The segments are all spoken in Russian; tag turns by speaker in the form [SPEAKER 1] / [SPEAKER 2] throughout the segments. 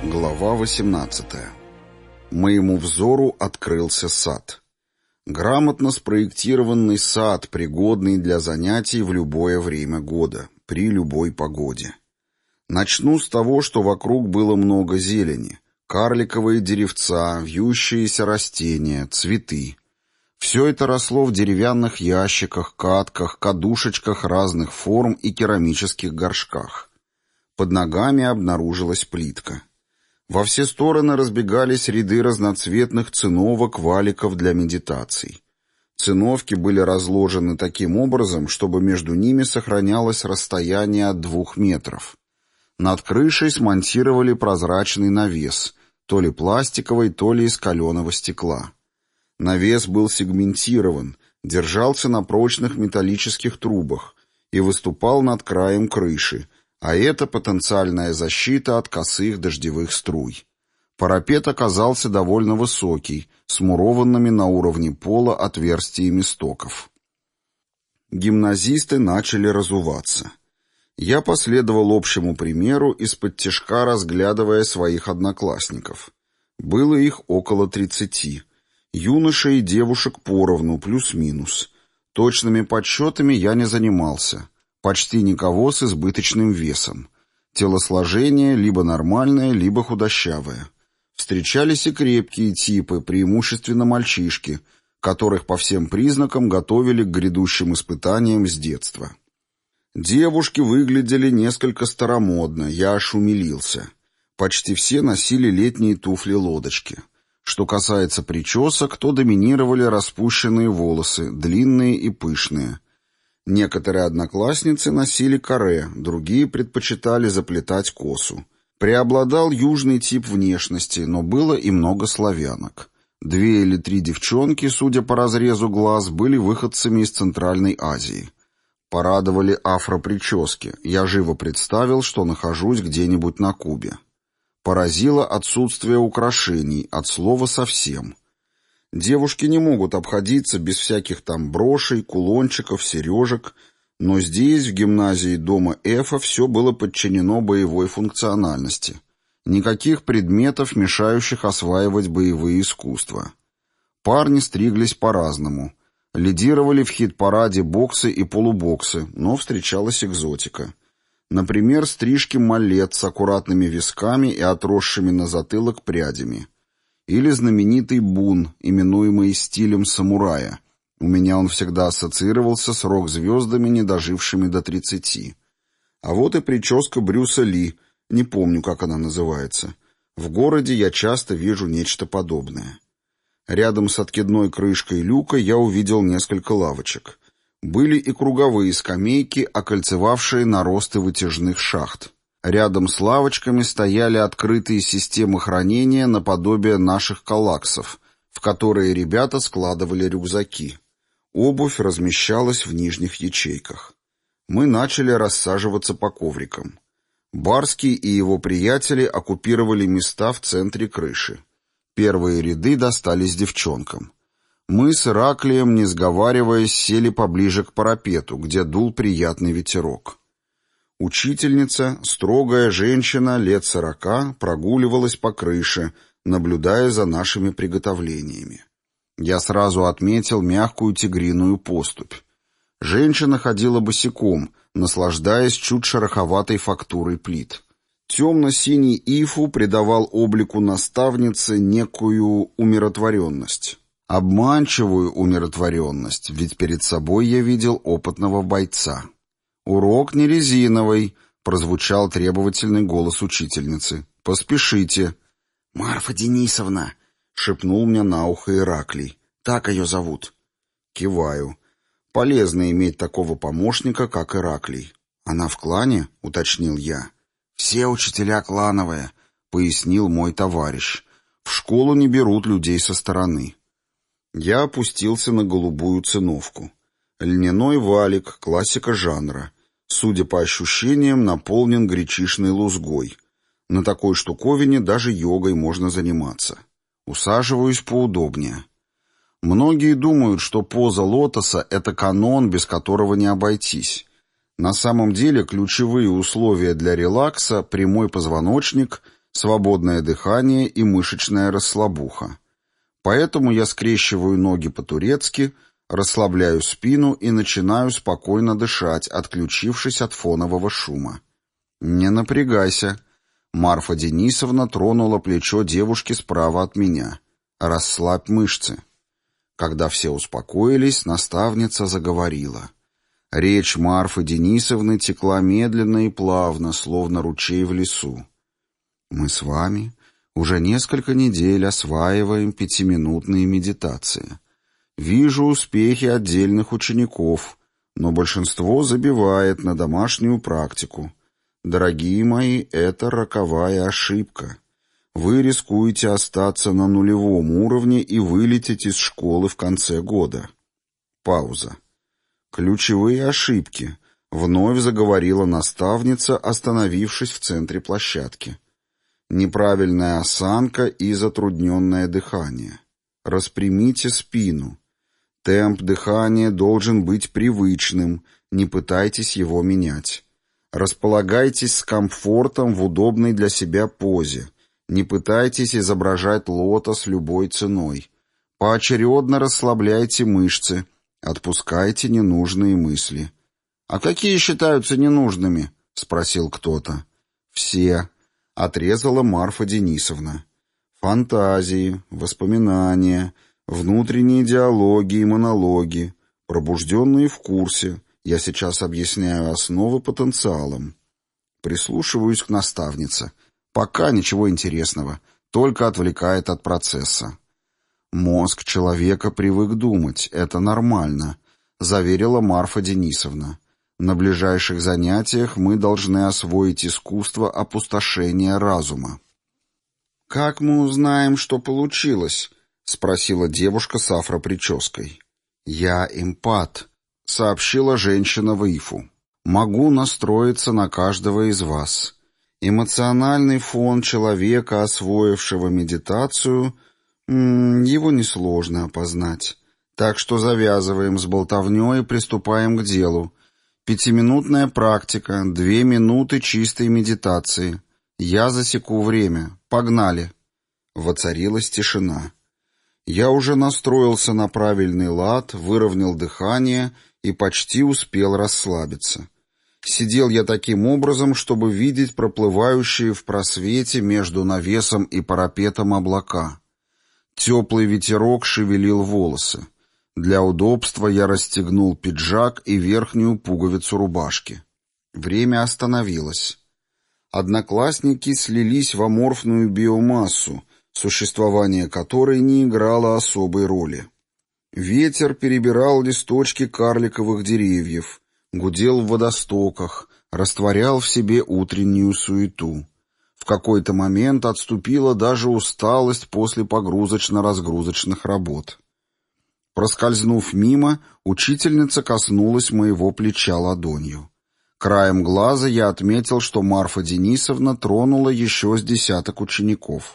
[SPEAKER 1] Глава 18. Моему взору открылся сад. Грамотно спроектированный сад, пригодный для занятий в любое время года, при любой погоде. Начну с того, что вокруг было много зелени. Карликовые деревца, вьющиеся растения, цветы. Все это росло в деревянных ящиках, катках, кадушечках разных форм и керамических горшках. Под ногами обнаружилась плитка. Во все стороны разбегались ряды разноцветных циновок, валиков для медитаций. Циновки были разложены таким образом, чтобы между ними сохранялось расстояние от 2 метров. Над крышей смонтировали прозрачный навес, то ли пластиковый, то ли из каленого стекла. Навес был сегментирован, держался на прочных металлических трубах и выступал над краем крыши, а это потенциальная защита от косых дождевых струй. Парапет оказался довольно высокий, с мурованными на уровне пола отверстиями стоков. Гимназисты начали разуваться. Я последовал общему примеру, исподтишка разглядывая своих одноклассников. Было их около 30. Юношей и девушек поровну, плюс-минус. Точными подсчетами я не занимался. Почти никого с избыточным весом. Телосложение либо нормальное, либо худощавое. Встречались и крепкие типы, преимущественно мальчишки, которых по всем признакам готовили к грядущим испытаниям с детства. Девушки выглядели несколько старомодно, я аж умилился. Почти все носили летние туфли-лодочки. Что касается причесок, то доминировали распущенные волосы, длинные и пышные. Некоторые одноклассницы носили каре, другие предпочитали заплетать косу. Преобладал южный тип внешности, но было и много славянок. 2 или 3 девчонки, судя по разрезу глаз, были выходцами из Центральной Азии. Порадовали афропрически. Я живо представил, что нахожусь где-нибудь на Кубе. Поразило отсутствие украшений, от слова совсем. Девушки не могут обходиться без всяких там брошей, кулончиков, сережек, но здесь, в гимназии дома Эфа, все было подчинено боевой функциональности. Никаких предметов, мешающих осваивать боевые искусства. Парни стриглись по-разному. Лидировали в хит-параде боксы и полубоксы, но встречалась экзотика. Например, стрижки малет с аккуратными висками и отросшими на затылок прядями. Или знаменитый бун, именуемый стилем самурая. У меня он всегда ассоциировался с рок-звездами, не дожившими до 30. А вот и прическа Брюса Ли, не помню, как она называется. В городе я часто вижу нечто подобное. Рядом с откидной крышкой люка я увидел несколько лавочек. Были и круговые скамейки, окольцевавшие наросты вытяжных шахт. Рядом с лавочками стояли открытые системы хранения наподобие наших калаксов, в которые ребята складывали рюкзаки. Обувь размещалась в нижних ячейках. Мы начали рассаживаться по коврикам. Барский и его приятели оккупировали места в центре крыши. Первые ряды достались девчонкам. Мы с Ираклием, не сговариваясь, сели поближе к парапету, где дул приятный ветерок. Учительница, строгая женщина лет 40, прогуливалась по крыше, наблюдая за нашими приготовлениями. Я сразу отметил мягкую тигриную поступь. Женщина ходила босиком, наслаждаясь чуть шероховатой фактурой плит. Темно-синий ифу придавал облику наставницы некую умиротворенность. Обманчивую умиротворенность, ведь перед собой я видел опытного бойца. «Урок не резиновый», — прозвучал требовательный голос учительницы. «Поспешите». «Марфа Денисовна», — шепнул мне на ухо Ираклий. «Так ее зовут». Киваю. Полезно иметь такого помощника, как Ираклий. «Она в клане?» — уточнил я. «Все учителя клановые», — пояснил мой товарищ. «В школу не берут людей со стороны». Я опустился на голубую циновку. Льняной валик, классика жанра. Судя по ощущениям, наполнен гречишной лузгой. На такой штуковине даже йогой можно заниматься. Усаживаюсь поудобнее. Многие думают, что поза лотоса — это канон, без которого не обойтись. На самом деле ключевые условия для релакса — прямой позвоночник, свободное дыхание и мышечная расслабуха. Поэтому я скрещиваю ноги по-турецки, расслабляю спину и начинаю спокойно дышать, отключившись от фонового шума. «Не напрягайся». Марфа Денисовна тронула плечо девушки справа от меня. «Расслабь мышцы». Когда все успокоились, наставница заговорила. Речь Марфы Денисовны текла медленно и плавно, словно ручей в лесу. «Мы с вами уже несколько недель осваиваем 5-минутные медитации. Вижу успехи отдельных учеников, но большинство забивает на домашнюю практику. Дорогие мои, это роковая ошибка. Вы рискуете остаться на нулевом уровне и вылететь из школы в конце года». Пауза. «Ключевые ошибки», — вновь заговорила наставница, остановившись в центре площадки. «Неправильная осанка и затрудненное дыхание. Распрямите спину. Темп дыхания должен быть привычным, не пытайтесь его менять. Располагайтесь с комфортом в удобной для себя позе. Не пытайтесь изображать лотос любой ценой. Поочередно расслабляйте мышцы, отпускайте ненужные мысли». «А какие считаются ненужными?» — спросил кто-то. «Все», — отрезала Марфа Денисовна. «Фантазии, воспоминания, внутренние диалоги и монологи, пробужденные в курсе. Я сейчас объясняю основы потенциалом». Прислушиваюсь к наставнице. Пока ничего интересного, только отвлекает от процесса. «Мозг человека привык думать, это нормально», — заверила Марфа Денисовна. «На ближайших занятиях мы должны освоить искусство опустошения разума». «Как мы узнаем, что получилось?» — спросила девушка с афропрической. «Я эмпат», — сообщила женщина в ифу. «Могу настроиться на каждого из вас. Эмоциональный фон человека, освоившего медитацию, его несложно опознать. Так что завязываем с болтовней и приступаем к делу. 5-минутная практика, 2 минуты чистой медитации. Я засеку время. Погнали». Воцарилась тишина. Я уже настроился на правильный лад, выровнял дыхание и почти успел расслабиться. Сидел я таким образом, чтобы видеть проплывающие в просвете между навесом и парапетом облака. Теплый ветерок шевелил волосы. Для удобства я расстегнул пиджак и верхнюю пуговицу рубашки. Время остановилось. Одноклассники слились в аморфную биомассу, существование которой не играло особой роли. Ветер перебирал листочки карликовых деревьев, гудел в водостоках, растворял в себе утреннюю суету. В какой-то момент отступила даже усталость после погрузочно-разгрузочных работ. Проскользнув мимо, учительница коснулась моего плеча ладонью. Краем глаза я отметил, что Марфа Денисовна тронула еще с 10 учеников.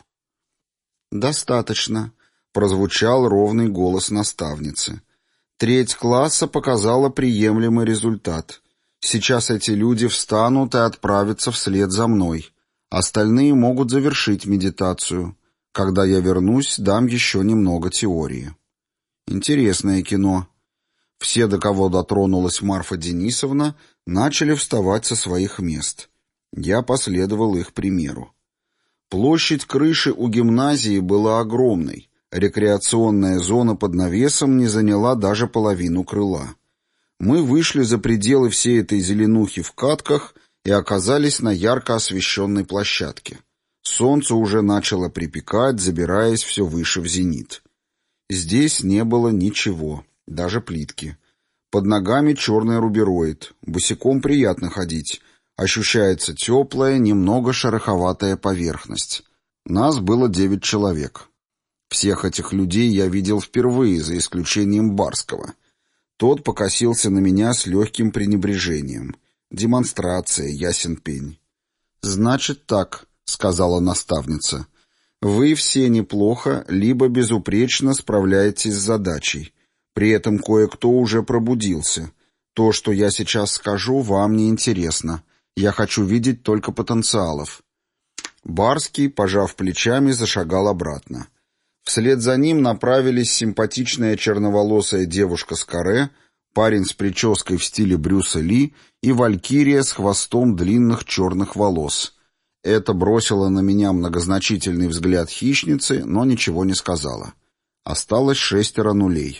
[SPEAKER 1] «Достаточно», — прозвучал ровный голос наставницы. «Треть класса показала приемлемый результат. Сейчас эти люди встанут и отправятся вслед за мной. Остальные могут завершить медитацию. Когда я вернусь, дам еще немного теории». Интересное кино. Все, до кого дотронулась Марфа Денисовна, начали вставать со своих мест. Я последовал их примеру. Площадь крыши у гимназии была огромной. Рекреационная зона под навесом не заняла даже половину крыла. Мы вышли за пределы всей этой зеленухи в катках и оказались на ярко освещенной площадке. Солнце уже начало припекать, забираясь все выше в зенит. Здесь не было ничего, даже плитки. Под ногами черный рубероид. Босиком приятно ходить. Ощущается теплая, немного шероховатая поверхность. Нас было 9 человек. Всех этих людей я видел впервые, за исключением Барского. Тот покосился на меня с легким пренебрежением. Демонстрация, ясен пень. «Значит так», — сказала наставница. «Вы все неплохо, либо безупречно справляетесь с задачей. При этом кое-кто уже пробудился. То, что я сейчас скажу, вам не интересно. Я хочу видеть только потенциалов. Барский, пожав плечами, зашагал обратно. Вслед за ним направились симпатичная черноволосая девушка с каре, парень с прической в стиле Брюса Ли и валькирия с хвостом длинных черных волос. Это бросило на меня многозначительный взгляд хищницы, но ничего не сказала. Осталось 6 нулей.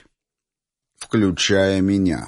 [SPEAKER 1] Включая меня.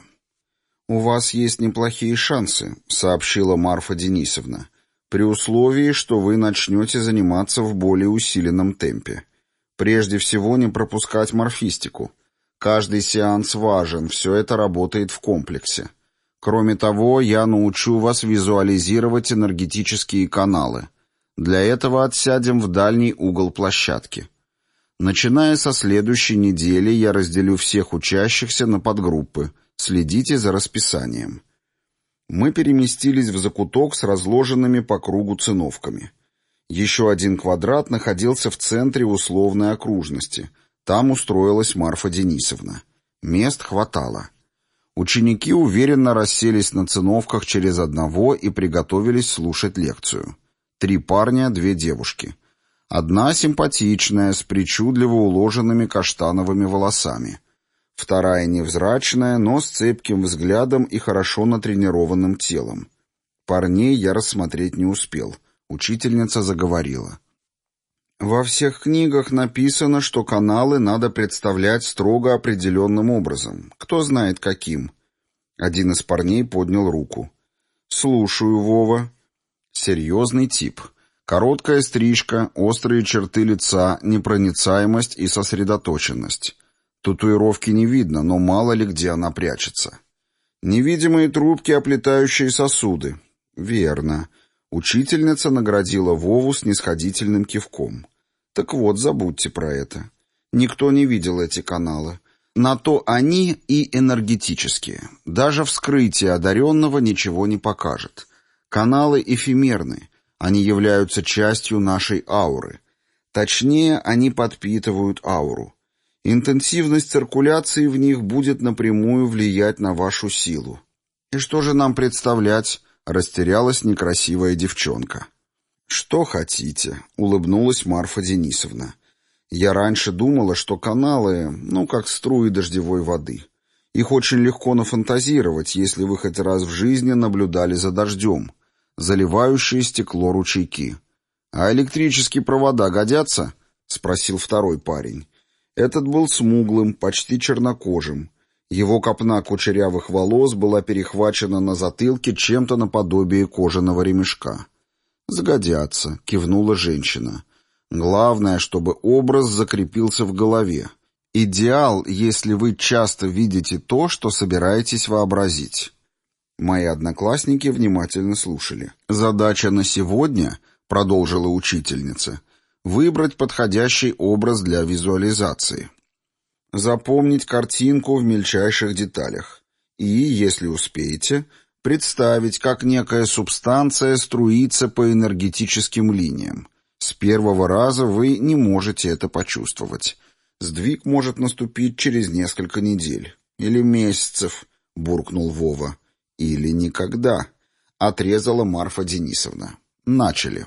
[SPEAKER 1] «У вас есть неплохие шансы», — сообщила Марфа Денисовна, «при условии, что вы начнете заниматься в более усиленном темпе. Прежде всего, не пропускать морфистику. Каждый сеанс важен, все это работает в комплексе. Кроме того, я научу вас визуализировать энергетические каналы. Для этого отсядем в дальний угол площадки. Начиная со следующей недели я разделю всех учащихся на подгруппы. Следите за расписанием». Мы переместились в закуток с разложенными по кругу циновками. Еще один квадрат находился в центре условной окружности. Там устроилась Марфа Денисовна. Мест хватало. Ученики уверенно расселись на циновках через одного и приготовились слушать лекцию. 3 парня, 2 девушки. Одна симпатичная, с причудливо уложенными каштановыми волосами. Вторая невзрачная, но с цепким взглядом и хорошо натренированным телом. Парней я рассмотреть не успел. Учительница заговорила. «Во всех книгах написано, что каналы надо представлять строго определенным образом. Кто знает каким?» Один из парней поднял руку. «Слушаю, Вова». Серьезный тип. Короткая стрижка, острые черты лица, непроницаемость и сосредоточенность. Татуировки не видно, но мало ли где она прячется. Невидимые трубки, оплетающие сосуды. Верно. Учительница наградила Вову снисходительным кивком. Так вот, забудьте про это. Никто не видел эти каналы. На то они и энергетические. Даже вскрытие одаренного ничего не покажет. Каналы эфемерны. Они являются частью нашей ауры. Точнее, они подпитывают ауру. Интенсивность циркуляции в них будет напрямую влиять на вашу силу. И что же нам представлять? Растерялась некрасивая девчонка. «Что хотите», — улыбнулась Марфа Денисовна. «Я раньше думала, что каналы, как струи дождевой воды. Их очень легко нафантазировать, если вы хоть раз в жизни наблюдали за дождем. Заливающие стекло ручейки. А электрические провода годятся?» — спросил второй парень. Этот был смуглым, почти чернокожим. Его копна кучерявых волос была перехвачена на затылке чем-то наподобие кожаного ремешка. «Сгодятся», — кивнула женщина. «Главное, чтобы образ закрепился в голове. Идеал, если вы часто видите то, что собираетесь вообразить». Мои одноклассники внимательно слушали. «Задача на сегодня», — продолжила учительница, — «выбрать подходящий образ для визуализации. Запомнить картинку в мельчайших деталях. И, если успеете, представить, как некая субстанция струится по энергетическим линиям. С первого раза вы не можете это почувствовать. Сдвиг может наступить через несколько недель. Или месяцев», — буркнул Вова. «Или никогда», — отрезала Марфа Денисовна. Начали.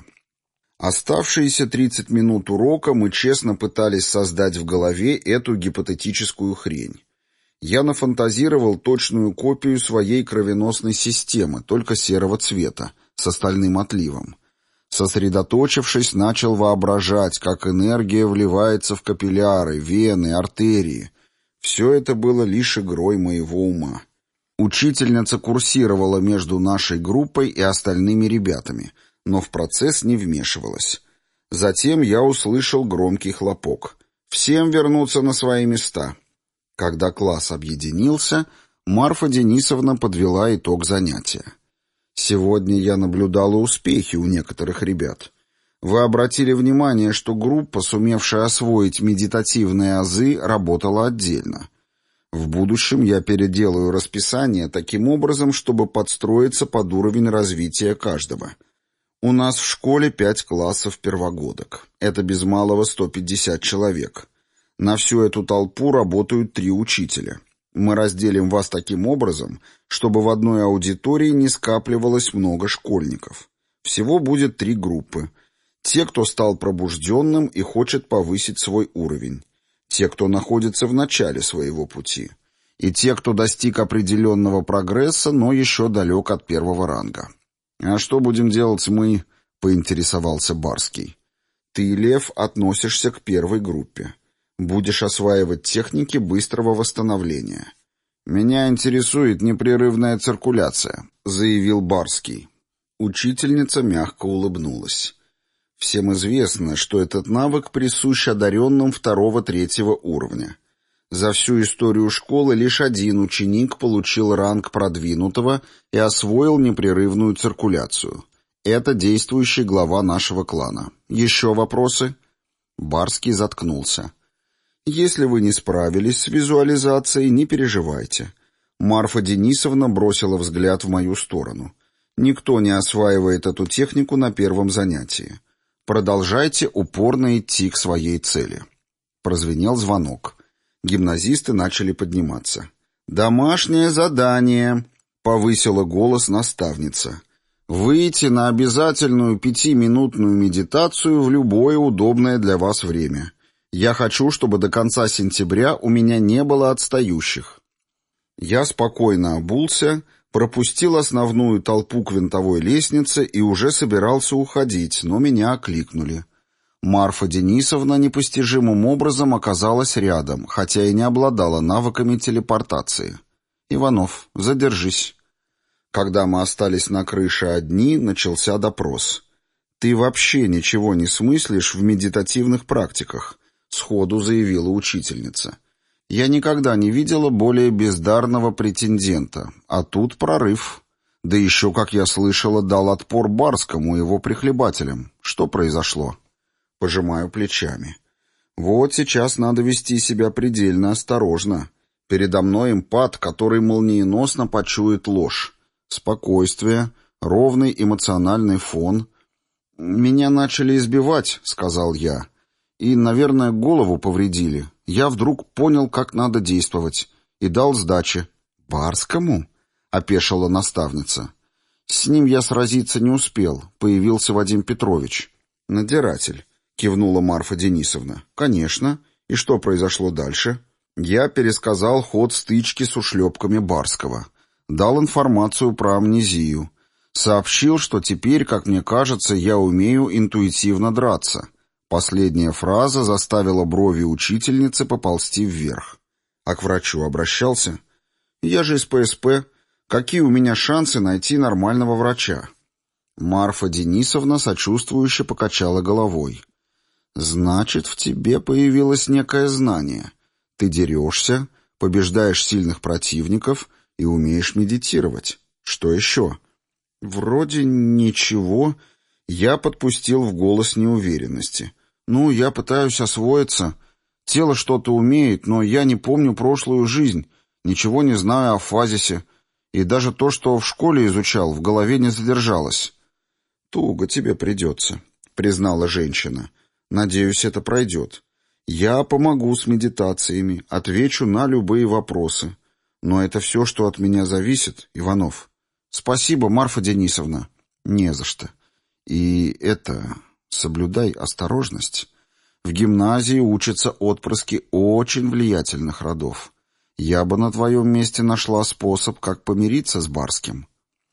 [SPEAKER 1] Оставшиеся 30 минут урока мы честно пытались создать в голове эту гипотетическую хрень. Я нафантазировал точную копию своей кровеносной системы, только серого цвета, с остальным отливом. Сосредоточившись, начал воображать, как энергия вливается в капилляры, вены, артерии. Все это было лишь игрой моего ума. Учительница курсировала между нашей группой и остальными ребятами, но в процесс не вмешивалась. Затем я услышал громкий хлопок. «Всем вернуться на свои места». Когда класс объединился, Марфа Денисовна подвела итог занятия. Сегодня я наблюдала успехи у некоторых ребят. Вы обратили внимание, что группа, сумевшая освоить медитативные азы, работала отдельно. В будущем я переделаю расписание таким образом, чтобы подстроиться под уровень развития каждого. У нас в школе 5 классов первогодок. Это без малого 150 человек. На всю эту толпу работают 3 учителя. Мы разделим вас таким образом, чтобы в одной аудитории не скапливалось много школьников. Всего будет 3 группы. Те, кто стал пробужденным и хочет повысить свой уровень. Те, кто находится в начале своего пути. И те, кто достиг определенного прогресса, но еще далек от первого ранга. «А что будем делать мы?» — поинтересовался Барский. «Ты, Лев, относишься к первой группе. Будешь осваивать техники быстрого восстановления». «Меня интересует непрерывная циркуляция», — заявил Барский. Учительница мягко улыбнулась. «Всем известно, что этот навык присущ одаренным второго-третьего уровня. За всю историю школы лишь один ученик получил ранг продвинутого и освоил непрерывную циркуляцию. Это действующий глава нашего клана. Еще вопросы?» Барский заткнулся. «Если вы не справились с визуализацией, не переживайте». Марфа Денисовна бросила взгляд в мою сторону. «Никто не осваивает эту технику на первом занятии. Продолжайте упорно идти к своей цели». Прозвенел звонок. Гимназисты начали подниматься. «Домашнее задание», — повысила голос наставница. «Выйти на обязательную 5-минутную медитацию в любое удобное для вас время. Я хочу, чтобы до конца сентября у меня не было отстающих». Я спокойно обулся, пропустил основную толпу к винтовой лестнице и уже собирался уходить, но меня окликнули. Марфа Денисовна непостижимым образом оказалась рядом, хотя и не обладала навыками телепортации. «Иванов, задержись». Когда мы остались на крыше одни, начался допрос. «Ты вообще ничего не смыслишь в медитативных практиках», — сходу заявила учительница. «Я никогда не видела более бездарного претендента, а тут прорыв. Да еще, как я слышала, дал отпор Барскому и его прихлебателям. Что произошло?» Пожимаю плечами. «Вот сейчас надо вести себя предельно осторожно. Передо мной импат, который молниеносно почует ложь. Спокойствие, ровный эмоциональный фон. «Меня начали избивать», — сказал я. «И, наверное, голову повредили. Я вдруг понял, как надо действовать. И дал сдачи». «Барскому?» — опешила наставница. «С ним я сразиться не успел. Появился Вадим Петрович». «Надзиратель», — кивнула Марфа Денисовна. «Конечно. И что произошло дальше?» Я пересказал ход стычки с ушлепками Барского. Дал информацию про амнезию. Сообщил, что теперь, как мне кажется, я умею интуитивно драться. Последняя фраза заставила брови учительницы поползти вверх. А к врачу обращался. «Я же из ПСП. Какие у меня шансы найти нормального врача?» Марфа Денисовна сочувствующе покачала головой. «Значит, в тебе появилось некое знание. Ты дерешься, побеждаешь сильных противников и умеешь медитировать. Что еще?» «Вроде ничего». Я подпустил в голос неуверенности. «Я пытаюсь освоиться. Тело что-то умеет, но я не помню прошлую жизнь, ничего не знаю о фазисе. И даже то, что в школе изучал, в голове не задержалось». «Туго тебе придется», — признала женщина. «Надеюсь, это пройдет. Я помогу с медитациями, отвечу на любые вопросы. Но это все, что от меня зависит, Иванов». «Спасибо, Марфа Денисовна». «Не за что. И соблюдай осторожность. В гимназии учатся отпрыски очень влиятельных родов. Я бы на твоем месте нашла способ, как помириться с Барским».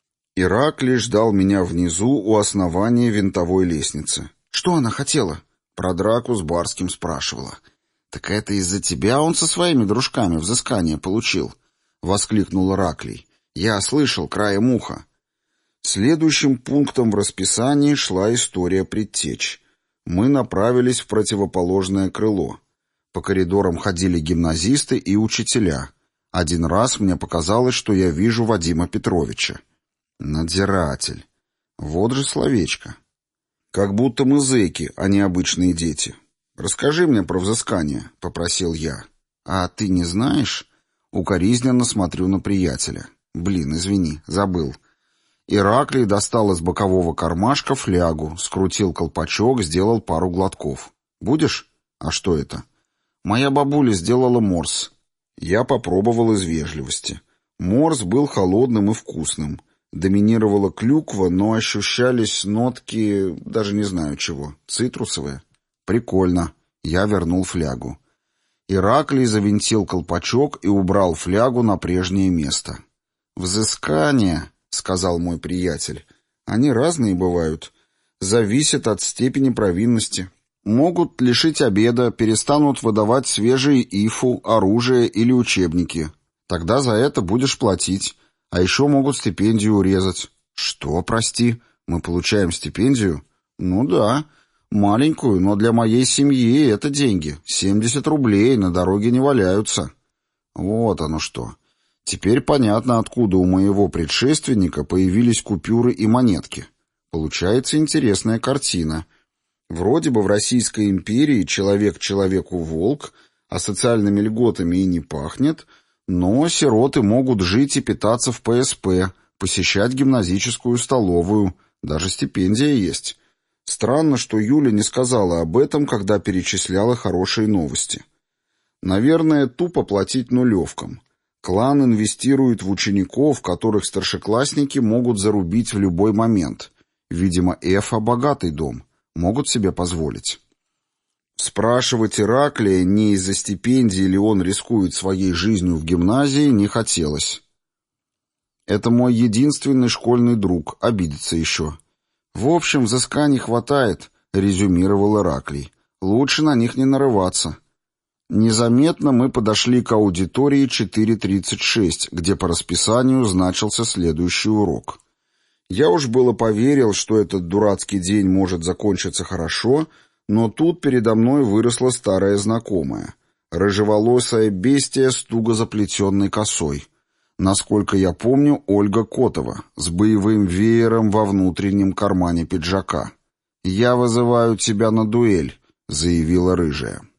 [SPEAKER 1] Ираклий ждал меня внизу у основания винтовой лестницы. «Что она хотела?» Про драку с Барским спрашивала. «Так это из-за тебя он со своими дружками взыскание получил», — воскликнул Ираклий. «Я слышал краем уха». Следующим пунктом в расписании шла история предтеч. Мы направились в противоположное крыло. По коридорам ходили гимназисты и учителя. Один раз мне показалось, что я вижу Вадима Петровича. Надзиратель. Вот же словечко. Как будто мы зэки, а не обычные дети. «Расскажи мне про взыскание», — попросил я. «А ты не знаешь?» Укоризненно смотрю на приятеля. «Блин, извини, забыл». Ираклий достал из бокового кармашка флягу, скрутил колпачок, сделал пару глотков. «Будешь?» «А что это?» «Моя бабуля сделала морс». Я попробовал из вежливости. Морс был холодным и вкусным. Доминировала клюква, но ощущались нотки, даже не знаю чего, цитрусовые. Прикольно. Я вернул флягу. Ираклий завинтил колпачок и убрал флягу на прежнее место. «Взыскания», — сказал мой приятель, — «они разные бывают. Зависят от степени провинности. Могут лишить обеда, перестанут выдавать свежие ифу, оружие или учебники. Тогда за это будешь платить. А еще могут стипендию урезать». «Что, прости? Мы получаем стипендию?» «Ну да. Маленькую, но для моей семьи это деньги. 70 рублей на дороге не валяются». Вот оно что. Теперь понятно, откуда у моего предшественника появились купюры и монетки. Получается интересная картина. Вроде бы в Российской империи человек человеку волк, а социальными льготами и не пахнет, но сироты могут жить и питаться в ПСП, посещать гимназическую столовую, даже стипендия есть. Странно, что Юля не сказала об этом, когда перечисляла хорошие новости. Наверное, тупо платить нулевкам. Клан инвестирует в учеников, которых старшеклассники могут зарубить в любой момент. Видимо, Эфа — богатый дом, могут себе позволить. Спрашивать Ираклия, не из-за стипендии ли он рискует своей жизнью в гимназии, не хотелось. Это мой единственный школьный друг, обидится еще. В общем, взысканий хватает, резюмировал Ираклий. Лучше на них не нарываться. Незаметно мы подошли к аудитории 4:36, где по расписанию значился следующий урок. Я уж было поверил, что этот дурацкий день может закончиться хорошо, но тут передо мной выросла старая знакомая. Рыжеволосая бестия с туго заплетенной косой. Насколько я помню, Ольга Котова, с боевым веером во внутреннем кармане пиджака. «Я вызываю тебя на дуэль», — заявила рыжая.